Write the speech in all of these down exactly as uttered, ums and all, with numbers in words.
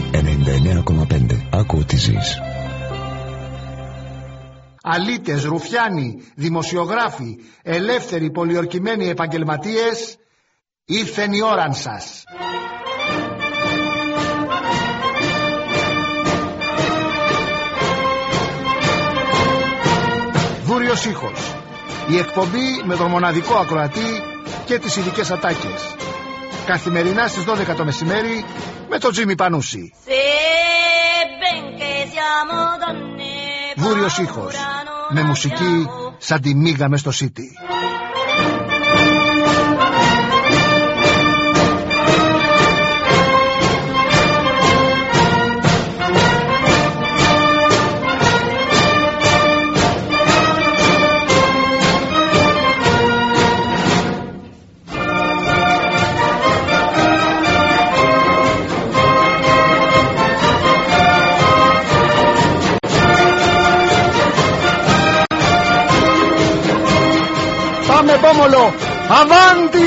ενενήντα εννέα κόμμα πέντε. Άκου ό,τι ζεις. Αλήτες, ρουφιάνοι, δημοσιογράφοι, ελεύθεροι πολιορκημένοι επαγγελματίες, ήρθεν η ώραν σας. Βούριος ήχος. Η εκπομπή με τον μοναδικό ακροατή και τις ειδικές ατάκες. Καθημερινά στις δώδεκα το μεσημέρι με τον Τζίμι Πανούση. Βούριος ήχος. Με μουσική σαν τη μίγα μες στο City. Πάμε Πόμολο, αβάντι!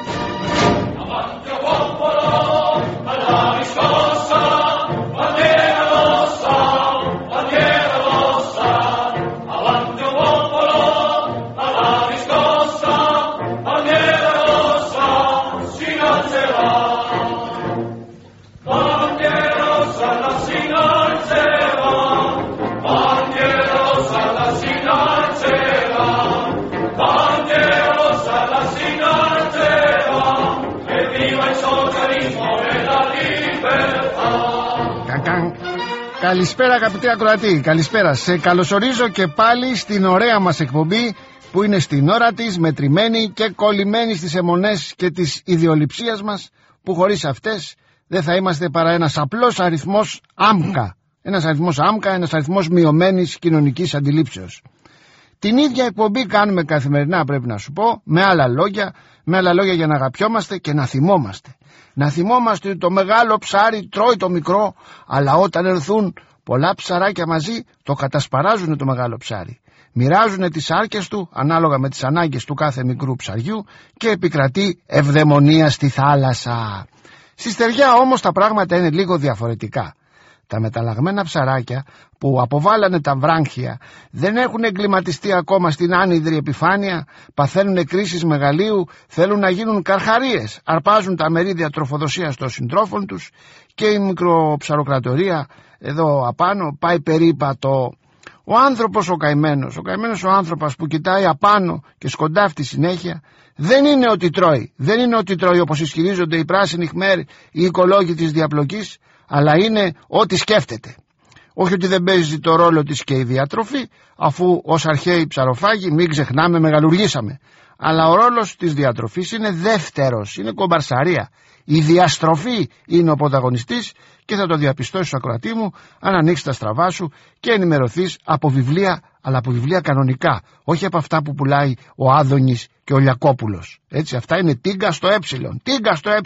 Καλησπέρα αγαπητοί ακροατοί, καλησπέρα. Σε καλωσορίζω και πάλι στην ωραία μας εκπομπή που είναι στην ώρα της, μετρημένη και κολλημένη στις αιμονές και της ιδιοληψίας μας, που χωρίς αυτές δεν θα είμαστε παρά ένας απλός αριθμός άμκα. Ένας αριθμός άμκα, ένας αριθμός μειωμένης κοινωνικής αντιλήψεως. Την ίδια εκπομπή κάνουμε καθημερινά, πρέπει να σου πω, με άλλα λόγια, με άλλα λόγια για να αγαπιόμαστε και να θυμόμαστε. Να θυμόμαστε ότι το μεγάλο ψάρι τρώει το μικρό, αλλά όταν έρθουν πολλά ψαράκια μαζί το κατασπαράζουν το μεγάλο ψάρι. Μοιράζουν τις άρκες του ανάλογα με τις ανάγκες του κάθε μικρού ψαριού και επικρατεί ευδαιμονία στη θάλασσα. Στη στεριά όμως τα πράγματα είναι λίγο διαφορετικά. Τα μεταλλαγμένα ψαράκια που αποβάλανε τα βράγχια δεν έχουν εγκληματιστεί ακόμα στην άνυδρη επιφάνεια, παθαίνουν κρίσεις μεγαλείου, θέλουν να γίνουν καρχαρίες, αρπάζουν τα μερίδια τροφοδοσίας των συντρόφων τους και η μικροψαροκρατορία εδώ απάνω πάει περίπατο. Ο άνθρωπος ο καημένος, ο καημένος ο άνθρωπος που κοιτάει απάνω και σκοντάφτει συνέχεια, δεν είναι ότι τρώει, δεν είναι ότι τρώει όπως ισχυρίζονται οι πράσινοι Khmer, οι οικολόγοι της διαπλοκής, αλλά είναι ό,τι σκέφτεται. Όχι ότι δεν παίζει το ρόλο της και η διατροφή, αφού ως αρχαίοι ψαροφάγοι μην ξεχνάμε μεγαλουργήσαμε. Αλλά ο ρόλος της διατροφής είναι δεύτερος, είναι κομπαρσαρία. Η διαστροφή είναι ο πρωταγωνιστής και θα το διαπιστώσεις ακροατή μου αν ανοίξεις τα στραβά σου και ενημερωθείς από βιβλία, αλλά από βιβλία κανονικά, όχι από αυτά που πουλάει ο Άδωνης και ο Λιακόπουλος. Έτσι, αυτά είναι τίγκα στο ε, τίγκα στο ε.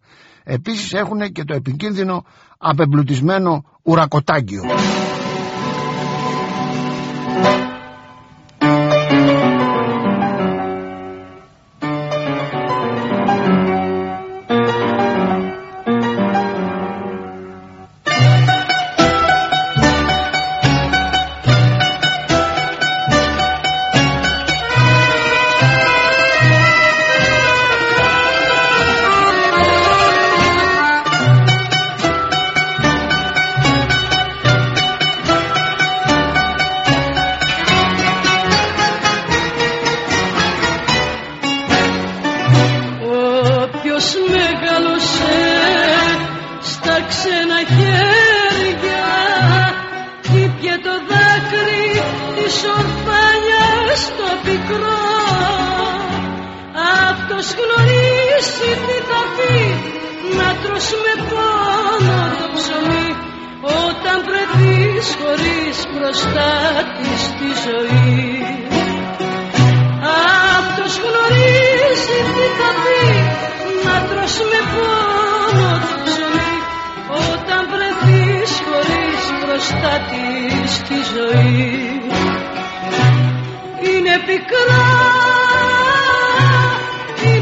Επίσης έχουν και το επικίνδυνο απεμπλουτισμένο ουρακοτάγκιο.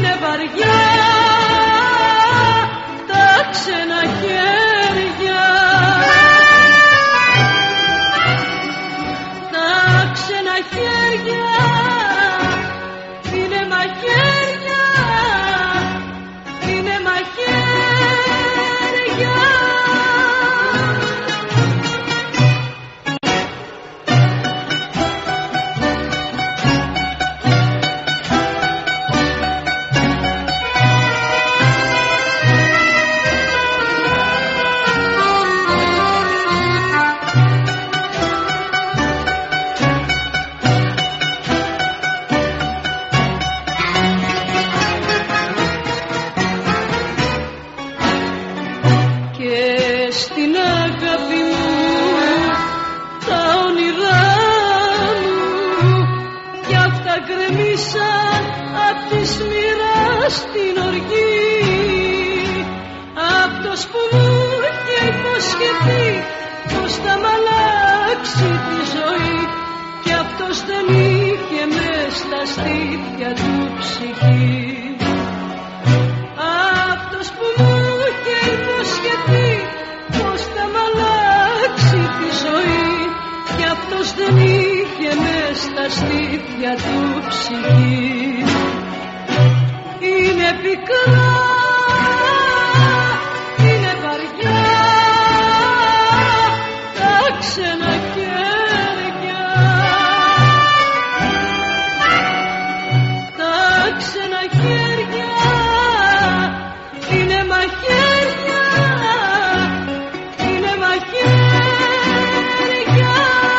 Ξένα χέρια στην αγάπη μου τα όνειρά μου κι αυτά γκρεμίσαν απ' τη μοίρα στην οργή. Αυτός που μου είχε υποσχεθεί πως θα μ' αλλάξει τη ζωή κι αυτός δεν είχε μες στα στήθια του ψυχή. Αυτός που μου είχε υποσχεθεί πως θα μ' αλλάξει τη ζωή κι αυτός δεν είχε μες στα στήθια του ψυχή. Είναι πικρά, είναι βαριά τα ξένα χέρια, τα ξένα χέρια είναι μαχαίρια, είναι μαχαίρια.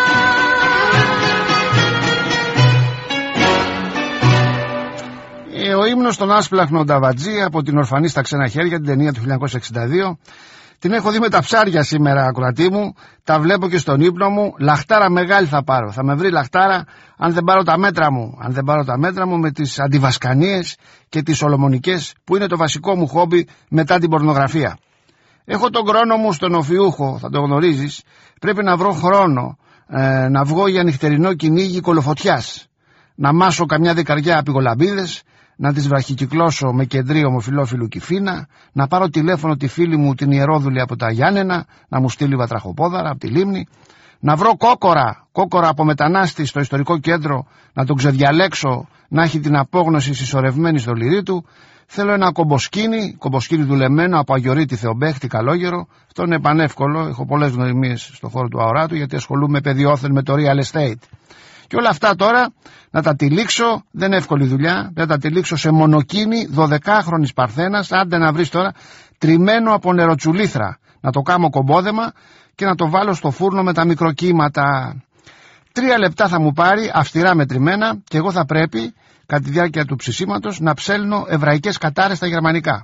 Ο ύμνος στον άσπλαχνο Νταβατζή από την Ορφανή στα ξένα χέρια, την ταινία του χίλια εννιακόσια εξήντα δύο. Την έχω δει με τα ψάρια σήμερα, ακροατή μου. Τα βλέπω και στον ύπνο μου. Λαχτάρα μεγάλη θα πάρω. Θα με βρει λαχτάρα αν δεν πάρω τα μέτρα μου. Αν δεν πάρω τα μέτρα μου με τις αντιβασκανίες και τις σολομονικές που είναι το βασικό μου χόμπι μετά την πορνογραφία. Έχω τον χρόνο μου στον Οφιούχο, θα το γνωρίζεις. Πρέπει να βρω χρόνο ε, να βγω για νυχτερινό κυνήγι κολοφωτιάς. Να μάσω καμιά δεκαριά απειγολαμπίδες, να τις βραχικυκλώσω με κεντρί ομοφυλόφιλου Κιφίνα, να πάρω τηλέφωνο τη φίλη μου την Ιερόδουλη από τα Γιάννενα, να μου στείλει βατραχοπόδαρα από τη Λίμνη, να βρω κόκορα, κόκορα από μετανάστη στο ιστορικό κέντρο, να τον ξεδιαλέξω, να έχει την απόγνωση συσσωρευμένη στο λυρί του. Θέλω ένα κομποσκίνι, κομποσκίνι δουλεμένο από Αγιορείτη Θεομπέχτη Καλόγερο. Αυτό είναι πανεύκολο, έχω πολλές γνωριμίες στον χώρο του αοράτου γιατί ασχολούμαι παιδιόθεν με το real estate. Και όλα αυτά τώρα να τα τυλίξω, δεν είναι εύκολη δουλειά, να τα τυλίξω σε μονοκίνη δωδεκάχρονης Παρθένας, άντε να βρεις τώρα, τριμμένο από νεροτσουλήθρα, να το κάνω κομπόδεμα και να το βάλω στο φούρνο με τα μικροκύματα. Τρία λεπτά θα μου πάρει, αυστηρά μετρημένα, και εγώ θα πρέπει, κατά τη διάρκεια του ψησίματος, να ψέλνω εβραϊκές κατάρες στα γερμανικά.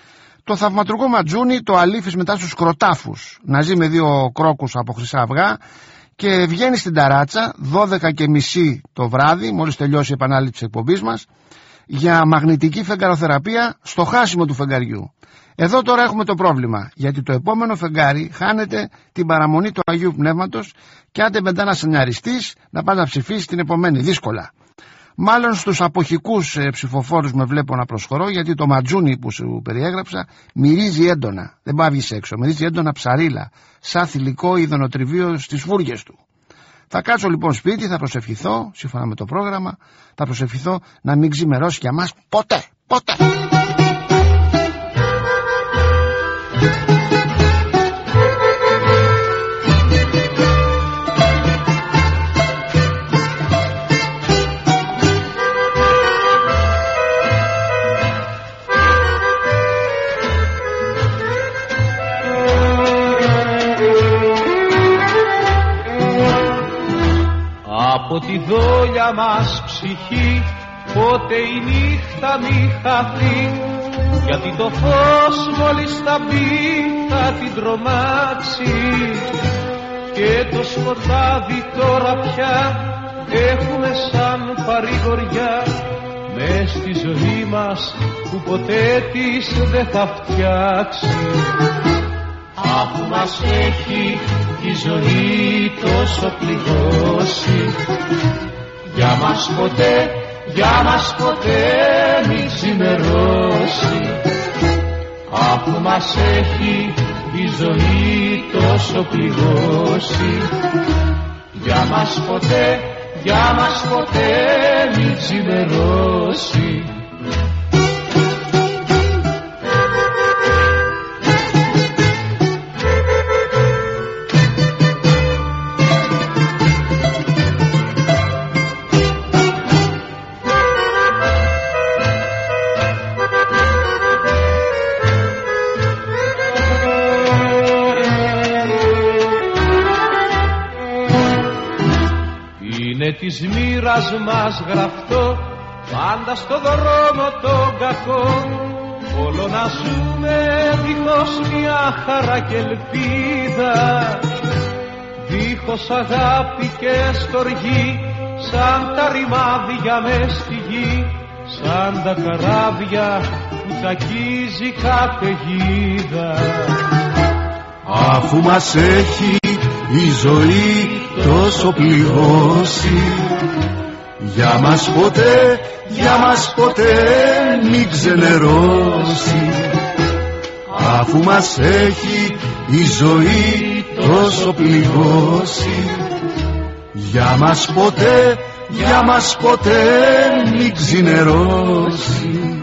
Το θαυματουργό ματζούνι το αλήφεις μετά στους κροτάφους, να ζει με δύο κρόκους από χρυσά αυγά, και βγαίνει στην ταράτσα δώδεκα και μισή το βράδυ, μόλις τελειώσει η επανάληψη της εκπομπής μας, για μαγνητική φεγγαροθεραπεία στο χάσιμο του φεγγαριού. Εδώ τώρα έχουμε το πρόβλημα, γιατί το επόμενο φεγγάρι χάνεται την παραμονή του Αγίου Πνεύματος και άντε μετά να σενιαριστείς να πας να ψηφίσεις την επομένη, δύσκολα. Μάλλον στους αποχικούς ε, ψηφοφόρους με βλέπω να προσχωρώ, γιατί το ματζούνι που σου περιέγραψα μυρίζει έντονα, δεν πάει βγεις έξω, μυρίζει έντονα ψαρίλα, σαν θηλυκό ειδονοτριβείο στις φούργες του. Θα κάτσω λοιπόν σπίτι, θα προσευχηθώ, σύμφωνα με το πρόγραμμα, θα προσευχηθώ να μην ξημερώσει για μας ποτέ, ποτέ. Από τη δόλια μας ψυχή πότε η νύχτα μη χαθεί, γιατί το φως μόλις θα μπει θα την τρομάξει και το σκοτάδι τώρα πια έχουμε σαν παρηγοριά μες στη ζωή μας που ποτέ της δεν θα φτιάξει. Αφού μας έχει η ζωή τόσο πληγώσει, για μας ποτέ, για μας ποτέ μη ξημερώσει. Αφού μας έχει η ζωή τόσο πληγώσει, για μας ποτέ, για μας ποτέ μη ξημερώσει. Της μοίρας μας γραφτό πάντα στο δρόμο τον κακό όλο να ζούμε δίχως μια χαρά και ελπίδα, δίχως αγάπη και στοργή, σαν τα ρημάδια μες στη γη, σαν τα καράβια που τσακίζει καταιγίδα. Αφού μας έχει η ζωή τόσο πληγώσει, για μας ποτέ, για μας ποτέ μην ξενερώσει. Αφού μας έχει η ζωή τόσο πληγώσει, για μας ποτέ, για μας ποτέ μην ξενερώσει.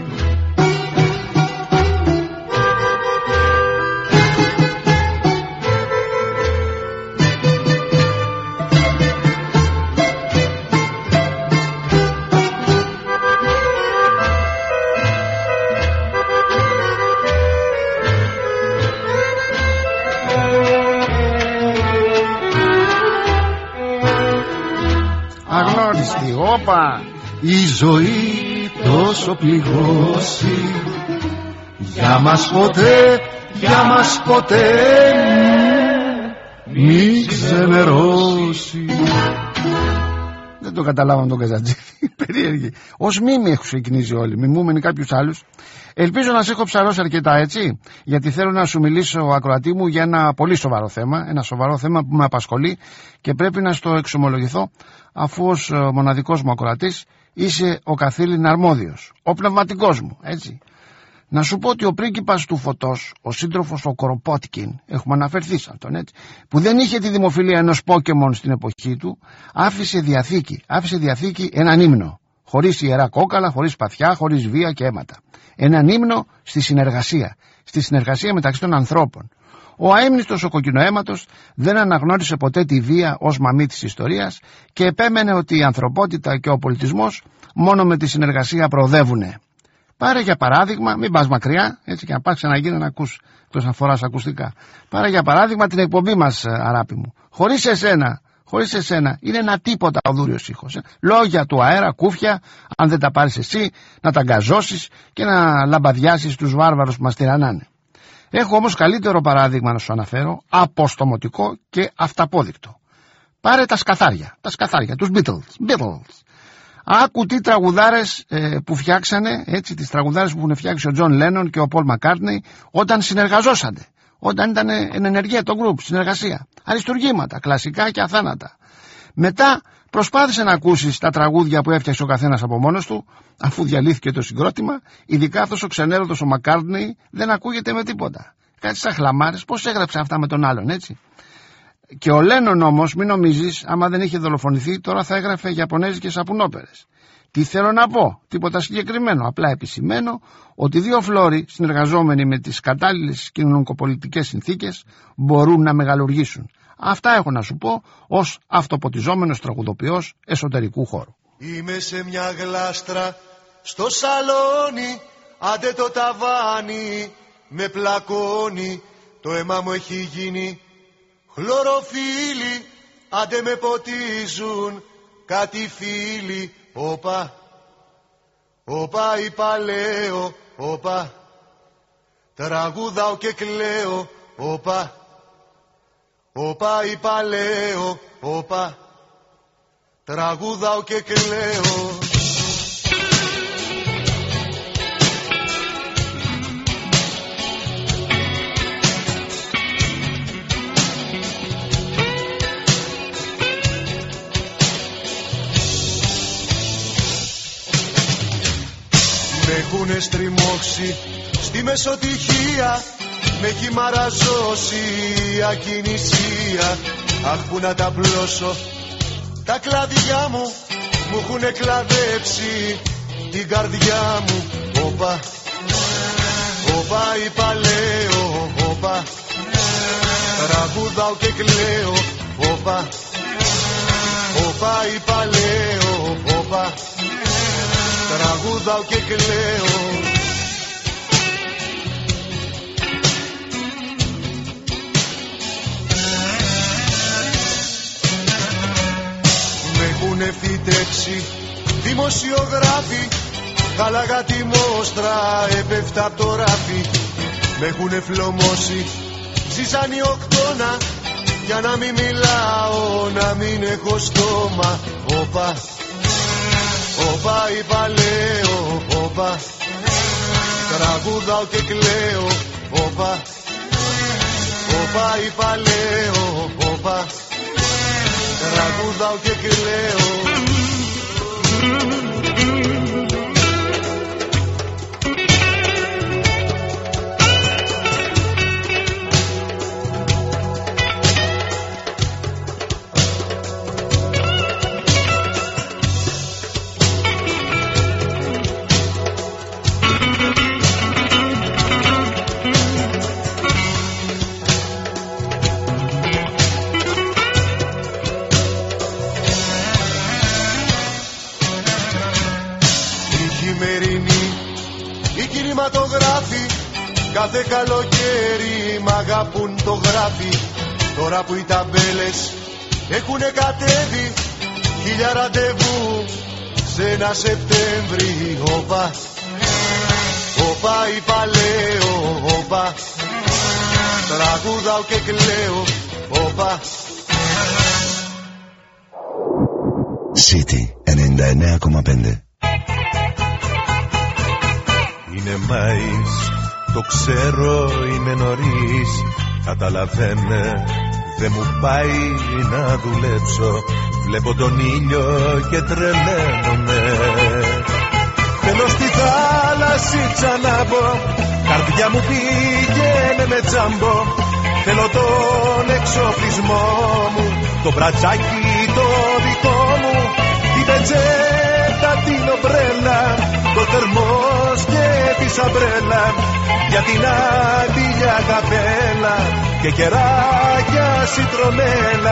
Όπα. Η ζωή τόσο πληγώσει, για μας ποτέ, για μας ποτέ μη ξενερώσει. Δεν το καταλάβαμε τον Καζατζίδη. Περίεργη. Ως μίμη έχουν ξεκινήσει όλοι, μιμούμενοι κάποιους άλλους. Ελπίζω να σε έχω ψαρώσει αρκετά, έτσι, γιατί θέλω να σου μιλήσω, ακροατή μου, για ένα πολύ σοβαρό θέμα. Ένα σοβαρό θέμα που με απασχολεί και πρέπει να στο εξομολογηθώ, αφού ως μοναδικός μου ακροατής είσαι ο καθήλυν αρμόδιος, ο πνευματικός μου, έτσι. Να σου πω ότι ο πρίγκιπας του φωτός, ο σύντροφος ο Κοροπότκιν, έχουμε αναφερθεί σε αυτόν, έτσι, που δεν είχε τη δημοφιλία ενός Πόκεμον στην εποχή του, άφησε διαθήκη, άφησε διαθήκη έναν ύμνο, χωρίς ιερά κόκαλα, χωρίς παθιά, χωρίς βία και αίματα. Έναν ύμνο στη συνεργασία, στη συνεργασία μεταξύ των ανθρώπων. Ο αείμνηστος ο κοκκινοαίματος δεν αναγνώρισε ποτέ τη βία ως μαμή της ιστορίας και επέμενε ότι η ανθρωπότητα και ο πολιτισμός μόνο με τη συνεργασία προοδεύουνε. Πάρε για παράδειγμα, μην πας μακριά, έτσι, και να πας ξαναγίνει να ακούς, εκτός να φοράς ακουστικά. Πάρε για παράδειγμα την εκπομπή μας, αράπη μου. Χωρίς εσένα, χωρίς εσένα είναι ένα τίποτα ο δούριος ήχος. Ε. Λόγια του αέρα, κούφια, αν δεν τα πάρεις εσύ, να τα γκαζώσεις και να λαμπαδιάσεις τους βάρβαρους που μας τυραννάνε. Έχω όμως καλύτερο παράδειγμα να σου αναφέρω, αποστομωτικό και αυταπόδεικτο. Πάρε τα σκαθάρια, τα σκαθάρια, τους Beatles, Beatles. Άκου τι τραγουδάρες ε, που φτιάξανε, έτσι, τις τραγουδάρες που έχουν φτιάξει ο Τζον Λένον και ο Πολ Μακκάρτνεϊ όταν συνεργαζόσανται, όταν ήταν εν ενεργεία το γκρουπ, συνεργασία, αριστουργήματα, κλασικά και αθάνατα. Μετά προσπάθησε να ακούσεις τα τραγούδια που έφτιαξε ο καθένας από μόνος του, αφού διαλύθηκε το συγκρότημα, ειδικά αυτός ο ξενέρωτος ο Μακκάρτνεϊ δεν ακούγεται με τίποτα. Κάτι σαν χλαμάρες, πώς έγραψε αυτά με τον άλλον, έτσι. Και ο Λένον όμως, μην νομίζεις, άμα δεν είχε δολοφονηθεί, τώρα θα έγραφε ιαπωνέζικες σαπουνόπερες. Τι θέλω να πω, τίποτα συγκεκριμένο, απλά επισημαίνω ότι δύο φλόροι συνεργαζόμενοι με τις κατάλληλες κοινωνικοπολιτικές συνθήκες μπορούν να μεγαλουργήσουν. Αυτά έχω να σου πω ως αυτοποτιζόμενος τραγουδοποιός εσωτερικού χώρου. Είμαι σε μια γλάστρα στο σαλόνι, άντε το ταβάνι με πλακώνει, το αίμα μου έχει γίνει χλωροφύλλι, άντε με ποτίζουν κάτι φίλοι. Όπα, όπα είπα λέω, όπα, τραγουδάω και κλαίω, όπα, όπα είπα λέω, όπα, τραγουδάω και κλαίω. Με έχουνε στριμώξει στη μεσοτυχία, με έχει μαραζώσει η ακινησία. Αχ, που να τα πλώσω τα κλαδιά μου, μου έχουνε κλαδέψει την καρδιά μου. Όπα, όπα είπα λέω, όπα, τραγουδάω και κλαίω. Όπα, όπα είπα λέω, όπα, τραγουδάω και κλαίω. Με έχουνε φύτεψει δημοσιογράφοι Χάλαγα τη μόστρα, έπεφτα απ' το ράφι. Μ' έχουνε φλωμώσει, ζήσαν οι οκτώνα. Για να μην μιλάω, να μην έχω στόμα. Όπα, όπα είπα λέω, όπα. Τραγουδάω και κλαίω, όπα. Όπα είπα λέω, όπα. Τραγουδάω και κλαίω. Κάθε καλοκαίρι μ' αγαπούν το γράφει. Τώρα που οι ταμπέλες έχουνε κατέβει, χίλια ραντεβού σε ένα Σεπτέμβρη. Όπα, όπα είπα λέω, όπα. Τραγουδάω και κλαίω, όπα. City ενενήντα εννέα κόμμα πέντε. Είναι Μάης, το ξέρω είναι νωρίς. Καταλαβαίνε, δεν μου πάει να δουλέψω. Βλέπω τον ήλιο και τρελαίνομαι. Θέλω στη θάλασσα να μπω, καρδιά μου πήγαινε με τζάμπο. Θέλω τον εξοπλισμό μου, το μπρατσάκι το δικό μου. Την πετσέτα, την ομπρέλα, το θερμός και τη σαμπρέλα. Για την άντια καπέλα και κεράκια σιτρονέλα.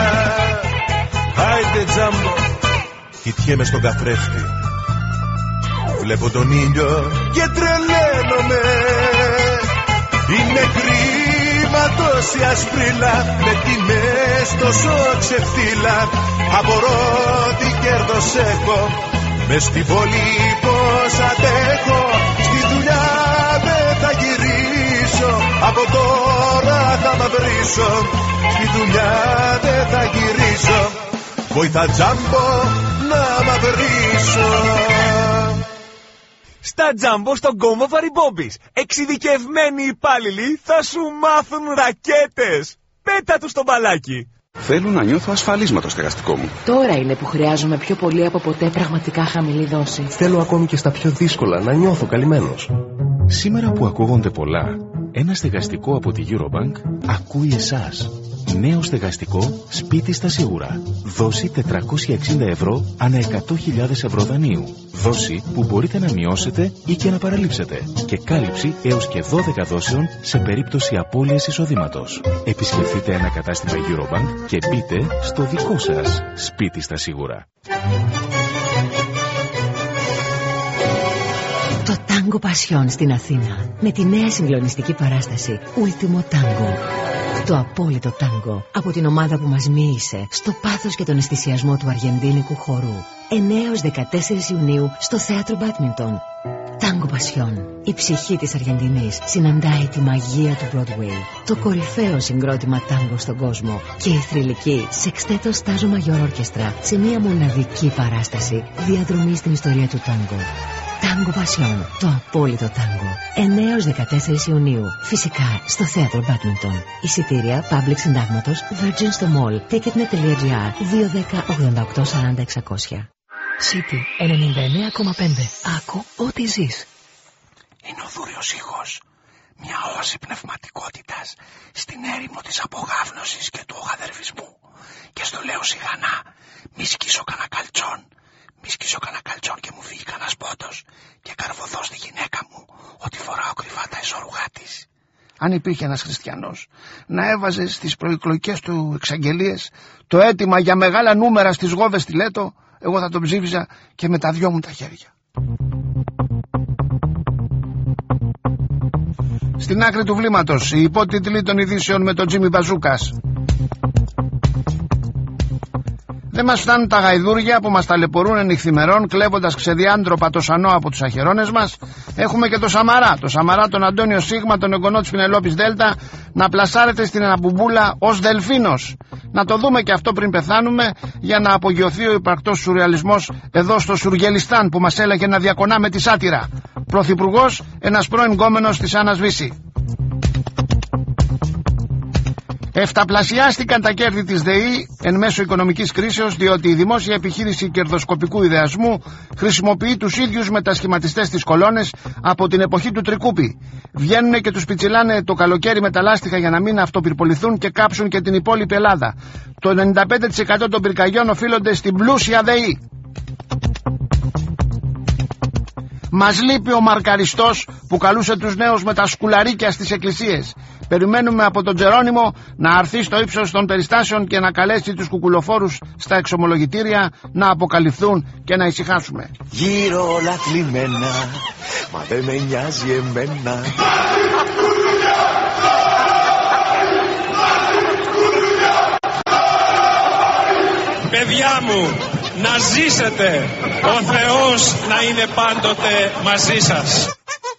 Άιντε τζάμπο, κοιτιέμαι στον καθρέφτη. Βλέπω τον ήλιο και τρελαίνομαι. Είναι κρίμα τόση ασπρίλα, με τιμές τόσο ξεφτύλα. Απορώ τι κέρδος έχω, μες στην πόλη πως αντέχω. Στη δουλειά δεν θα γυρίσω, από τώρα θα μαυρίσω. Στη δουλειά δεν θα γυρίσω, βοηθά τζάμπο να μαυρίσω. Στα τζάμπο στον κόμβο Βαριμπόμπης, εξειδικευμένοι υπάλληλοι θα σου μάθουν ρακέτες. Πέτα τους στο μπαλάκι. Θέλω να νιώθω ασφαλής με το στεγαστικό μου. Τώρα είναι που χρειάζομαι πιο πολύ από ποτέ πραγματικά χαμηλή δόση. Θέλω ακόμη και στα πιο δύσκολα να νιώθω καλυμμένος. Σήμερα που ακούγονται πολλά, ένα στεγαστικό από τη Eurobank ακούει εσάς. Νέο στεγαστικό σπίτι στα σίγουρα. Δόση τετρακόσια εξήντα ευρώ ανά εκατό χιλιάδες ευρώ δανείου. Δόση που μπορείτε να μειώσετε ή και να παραλείψετε. Και κάλυψη έως και δώδεκα δόσεων σε περίπτωση απώλειας εισοδήματος. Επισκεφτείτε ένα κατάστημα Eurobank και μπείτε στο δικό σας σπίτι στα σίγουρα. Το Τάγκο Πασιόν στην Αθήνα, με τη νέα συγκλονιστική παράσταση Ultimo Tango. Το απόλυτο τάγκο από την ομάδα που μας μοίησε στο πάθος και τον αισθησιασμό του αργεντίνικου χορού. εννέα έως δεκατέσσερις Ιουνίου στο θέατρο Μπάντμιντον. Τάγκο Πασιόν. Η ψυχή της Αργεντινής συναντάει τη μαγεία του Broadway. Το κορυφαίο συγκρότημα τάγκο στον κόσμο και η θρυλική Σεξτέτο Στάζο Μαγιόρ Ορκεστρά σε μια μοναδική παράσταση διαδρομή στην ιστορία του τάγκο. Τάγκο Πασιόν, το απόλυτο τάγκο. εννέα έως δεκατέσσερις Ιουνίου. Φυσικά στο θέατρο Μπάντμιντον. Εισιτήρια Public Συντάγματος, Virgin στο Mall, ticketnet.gr δύο δέκα ογδόντα οκτώ σαράντα εξακόσια. City ενενήντα εννέα κόμμα πέντε. Άκου ό,τι ζεις. Είναι ο δούριος ήχος, μια όαση πνευματικότητας στην έρημο της απογάβνωσης και του ογαδερφισμού. Και στο λέω σιγανά, μη σκίσω κανένα καλτσόν. Μη σκίσω κανένα καλτσόν και μου φύγει κανένας πότος και καρβωθώ στη γυναίκα μου ότι φοράω κρυφά τα εσωρουγά της. Αν υπήρχε ένας χριστιανός να έβαζε στις προεκλογικές του εξαγγελίες το αίτημα για μεγάλα νούμερα στις γόβες στη Λέτο, εγώ θα τον ψήφιζα και με τα δυο μου τα χέρια. Στην άκρη του βλήματος, οι υπότιτλοι των ειδήσεων με τον Τζίμι Μπαζούκας. Δεν μας φτάνουν τα γαϊδούρια που μας ταλαιπωρούν νυχθημερών, κλέβοντας ξεδιάντροπα το σανό από τους αχερώνες μας. Έχουμε και το Σαμαρά, το Σαμαρά τον Αντώνιο Σίγμα, τον εγγονό της Πινελόπης Δέλτα, να πλασάρεται στην Αναμπουμπούλα ως δελφίνος. Να το δούμε και αυτό πριν πεθάνουμε, για να απογειωθεί ο υπαρκτός σουρεαλισμός εδώ στο Σουργελιστάν που μας έλεγε να διακονάμε τη σάτυρα. Πρωθυπουργός, ένας πρώην γκόμενος της Άννας Βύση. Εφταπλασιάστηκαν τα κέρδη της ΔΕΗ εν μέσω οικονομικής κρίσεως, διότι η δημόσια επιχείρηση κερδοσκοπικού ιδεασμού χρησιμοποιεί τους ίδιους μετασχηματιστές της κολόνες από την εποχή του Τρικούπη. Βγαίνουνε και τους πιτσιλάνε το καλοκαίρι με τα λάστιχα για να μην αυτοπυρποληθούν και κάψουν και την υπόλοιπη Ελλάδα. Το ενενήντα πέντε τοις εκατό των πυρκαγιών οφείλονται στην πλούσια ΔΕΗ. Μας λείπει ο μαρκαριστός που καλούσε τους νέους με τα σκουλαρίκια στις εκκλησίες. Περιμένουμε από τον Τζερόνιμο να αρθεί στο ύψος των περιστάσεων και να καλέσει τους κουκουλοφόρους στα εξομολογητήρια να αποκαλυφθούν και να ησυχάσουμε. Γύρω όλα θλιμμένα, μα δεν με νοιάζει εμένα. Παιδιά μου, να ζήσετε, ο Θεός να είναι πάντοτε μαζί σας.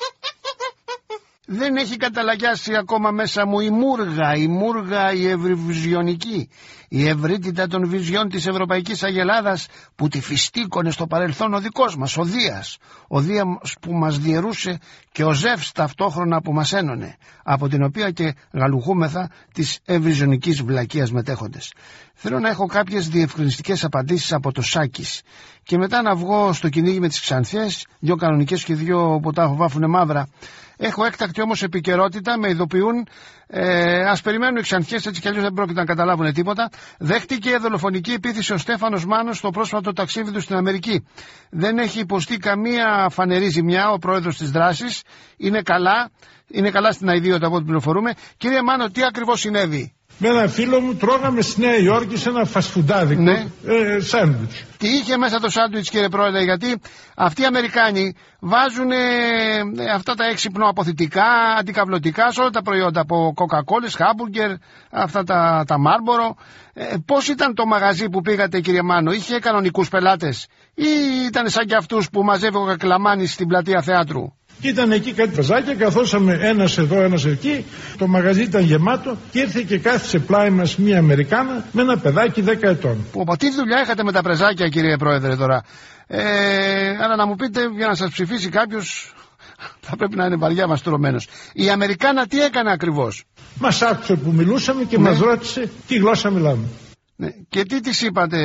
Δεν έχει καταλαγιάσει ακόμα μέσα μου η μούργα, η μούργα η ευρυβιζιονική, η ευρύτητα των βυζιών της Ευρωπαϊκής Αγελάδας που τη φυστήκωνε στο παρελθόν ο δικός μας, ο Δίας, ο Δίας που μας διαιρούσε και ο Ζεύς ταυτόχρονα που μας ένωνε, από την οποία και γαλουχούμεθα της ευρυζιονικής βλακείας μετέχοντες. Θέλω να έχω κάποιες διευκρινιστικές απαντήσεις από το Σάκης και μετά να βγω στο κυνήγι με τις Ξανθιές, δύο κανονικές και δύο που τα βάφουνε μαύρα. Έχω έκτακτη όμως επικαιρότητα, με ειδοποιούν, ε, ας περιμένουν οι Ξανθιές, έτσι κι αλλιώς δεν πρόκειται να καταλάβουν τίποτα. Δέχτηκε δολοφονική επίθεση ο Στέφανος Μάνος στο πρόσφατο ταξίδι του στην Αμερική. Δεν έχει υποστεί καμία φανερή ζημιά ο πρόεδρος της δράσης. Είναι καλά, είναι καλά στην αηδίωτα από ό,τι πληροφορούμε. Κύριε Μάνο, τι ακριβώς συνέβη? Με ένα φίλο μου τρώγαμε στη Νέα Υόρκη σε ένα φασφουντάδικο, ναι, ε, σάντουιτς. Τι είχε μέσα το σάντουιτς, κύριε πρόεδρε? Γιατί αυτοί οι Αμερικάνοι βάζουν ε, αυτά τα έξυπνο αποθητικά, αντικαυλωτικά σε όλα τα προϊόντα, από κοκακόλες, χάμπουργκερ, αυτά τα, τα μάρμπορο. Ε, πώς ήταν το μαγαζί που πήγατε, κύριε Μάνο? Είχε κανονικούς πελάτες ή ήταν σαν και αυτούς που μαζεύει ο Κακλαμάνης στην πλατεία θεάτρου? Και ήταν εκεί κάτι παζάκια, καθόσαμε ένας εδώ, ένας εκεί, το μαγαζί ήταν γεμάτο και ήρθε και κάθισε πλάι μας μια Αμερικάνα με ένα παιδάκι δέκα ετών. Που από τι δουλειά είχατε με τα πρεζάκια, κύριε πρόεδρε, τώρα? Ε, αλλά να μου πείτε, για να σας ψηφίσει κάποιος, θα πρέπει να είναι βαριά μαστουρωμένος. Η Αμερικάνα τι έκανε ακριβώς? Μας άκουσε που μιλούσαμε και ναι, μας ρώτησε τι γλώσσα μιλάμε. Ναι. Και τι της είπατε,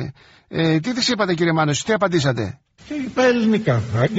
ε, τι της είπατε, κύριε Μάνο, τι απαντήσατε? Και είπα ελληνικά.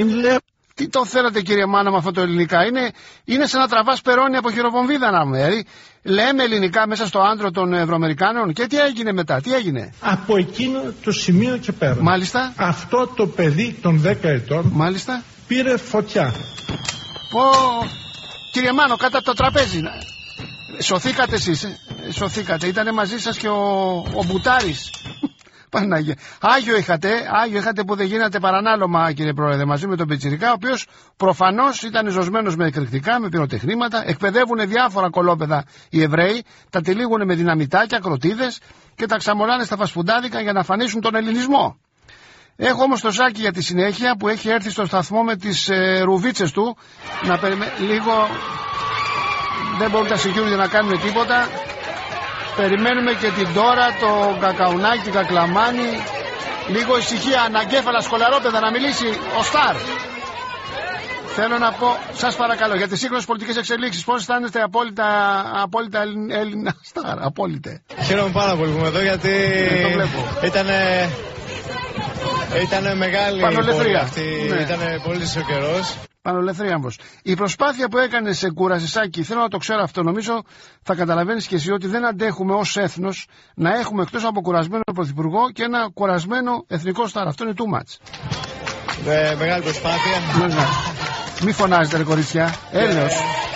Τι το θέλατε, κύριε Μάνο, με αυτό το ελληνικά? Είναι, είναι σαν να τραβάς περώνει από χειροβομβίδα, να μου. Δηλαδή, λέμε ελληνικά μέσα στο άντρο των Ευρωαμερικάνων. Και τι έγινε μετά, τι έγινε? Από εκείνο το σημείο και πέρα. Μάλιστα. Αυτό το παιδί των δέκα ετών. Μάλιστα. Πήρε φωτιά. Πω, κύριε Μάνο, κάτω από το τραπέζι. Σωθήκατε εσείς, ε? Σωθήκατε. Ήτανε μαζί σας και ο, ο Μπουτάρης. Πανάγια. Άγιο είχατε, Άγιο είχατε που δεν γίνατε παρανάλωμα, κύριε πρόεδρε, μαζί με τον Πετσιρικά, ο οποίος προφανώς ήταν ζωσμένος με εκρηκτικά, με πυροτεχνήματα. Εκπαιδεύουν διάφορα κολόπεδα οι Εβραίοι, τα τυλίγουν με δυναμητάκια, κροτίδες και τα ξαμολάνε στα φασφουντάδικα για να φανίσουν τον ελληνισμό. Έχω όμως το Ζάκη για τη συνέχεια που έχει έρθει στο σταθμό με τις ε, ρουβίτσες του. Να περιμέ... λίγο. Δεν μπορούν τα security να κάνουν τίποτα. Περιμένουμε και την τώρα, το Κακαουνάκι, Κακλαμάνι. Λίγο ησυχία, αναγκέφαλα, σκολαρόπεδα, να μιλήσει ο Σταρ. Θέλω να πω, σας παρακαλώ, για τις σύγχρονες πολιτικές εξελίξεις, πώς αισθάνεστε απόλυτα, απόλυτα Έλληνα Σταρ, απόλυτε? Χαίρομαι πάρα πολύ που είμαι εδώ, γιατί ε, ήταν, ήταν μεγάλη πόλη αυτή, ναι, ήταν πολύ ο καιρός. Πανολευθερία όμως. Η προσπάθεια που έκανε σε κουρασισάκι, θέλω να το ξέρω αυτό, νομίζω θα καταλαβαίνεις και εσύ ότι δεν αντέχουμε ως έθνος να έχουμε εκτός από κουρασμένο πρωθυπουργό και ένα κουρασμένο εθνικό Σταρ. Αυτό είναι too much. Ε, μεγάλη προσπάθεια. Ναι, ναι. Μη φωνάζετε, ρε κορίτσια. Έλεος.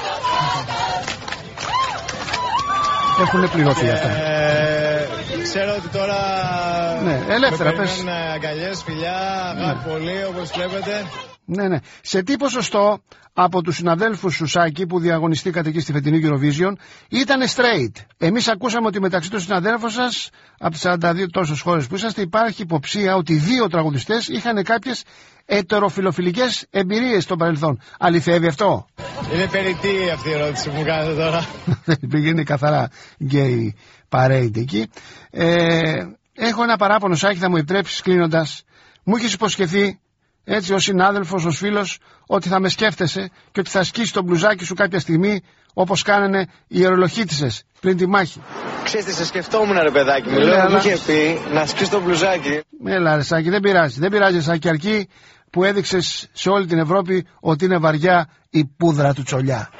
Έχουν πληρωθεί ε, αυτά. Ξέρω ότι τώρα ναι, ελεύθερα, με περιμένουν αγκαλιές, φιλιά, αγάπη, ναι, πολύ, όπως βλέπετε. Ναι, ναι. Σε τι ποσοστό από τους συναδέλφους Σουσάκη που διαγωνιστήκατε εκεί στη φετινή Eurovision ήταν straight? Εμείς ακούσαμε ότι μεταξύ των συναδέλφων σας, από τις σαράντα δύο τόσες χώρες που είσαστε, υπάρχει υποψία ότι δύο τραγουδιστές είχαν κάποιες ετεροφιλοφιλικές εμπειρίες στο παρελθόν. Αληθεύει αυτό? Είναι περιττή αυτή η ερώτηση που μου κάνετε τώρα. Πήγαινε καθαρά γκέι parade εκεί. Ε, έχω ένα παράπονο, Σάκη, θα μου επιτρέψεις κλείνοντας. Μου έχεις υποσχεθεί, έτσι, ως συνάδελφος, ως φίλος, ότι θα με σκέφτεσαι και ότι θα σκίσεις το μπλουζάκι σου κάποια στιγμή, όπως κάνανε οι ιερολοχήτισσες πριν τη μάχη. Ξέρεις τι, σε σκεφτόμουν ρε παιδάκι μου, λέω, μου είχε πει να σκίσεις το μπλουζάκι. Έλα ρε Σάκη, δεν πειράζει, δεν πειράζει Σάκη, αρκεί που έδειξες σε όλη την Ευρώπη ότι είναι βαριά η πούδρα του τσολιά.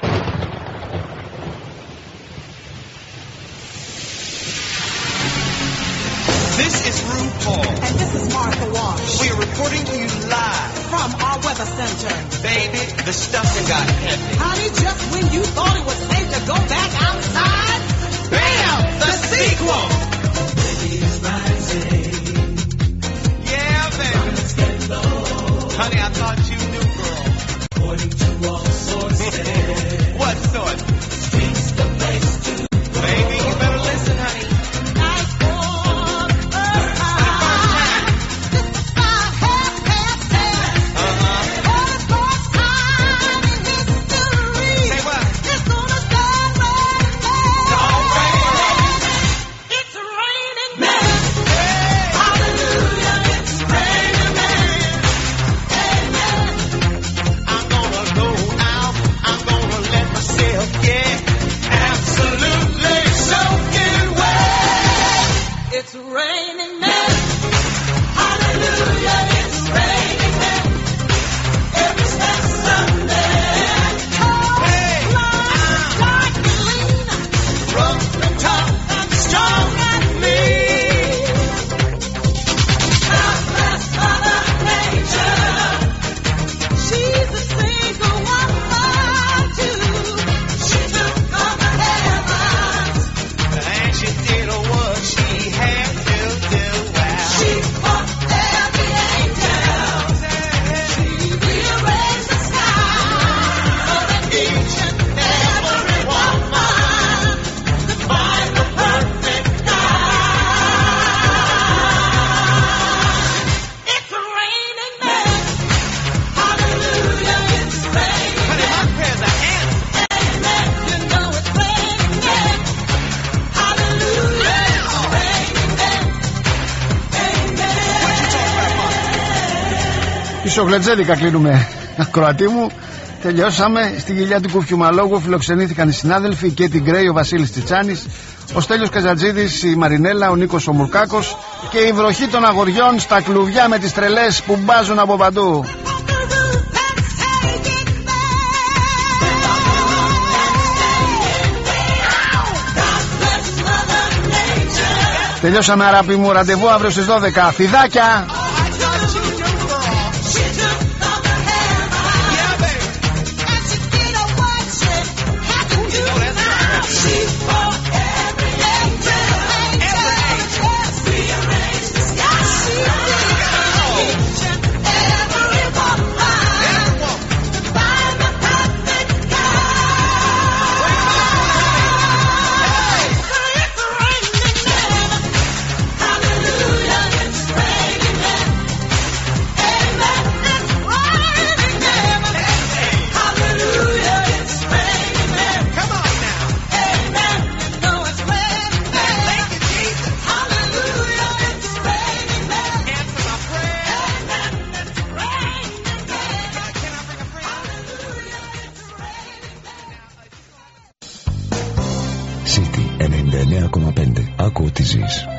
This is RuPaul. And this is Martha Wash. We are reporting to you live from our weather center. Baby, the stuffing got heavy. Honey, just when you thought it was safe to go back outside, bam, the sequel. Baby, it's rising. Yeah, baby. Honey, I thought you knew, girl. According to all sources. What source? Streets the place to. Baby, you better listen, honey. Σογλετζέδικα κλείνουμε, ακροατή μου. Τελειώσαμε. Στη γυλιά του Κουφιουμαλόγου φιλοξενήθηκαν οι συνάδελφοι και την Γκρέι, ο Βασίλης Τσιτσάνης, ο Στέλιος Καζατζίδης, η Μαρινέλα, ο Νίκος ο Μουρκάκος και η βροχή των αγοριών στα κλουβιά με τις τρελές που μπάζουν από παντού. Τελειώσαμε, αγάπη μου. Ραντεβού αύριο στις δώδεκα. Φιδάκια! City ενενήντα εννέα κόμμα πέντε. Άκου τι ζεις.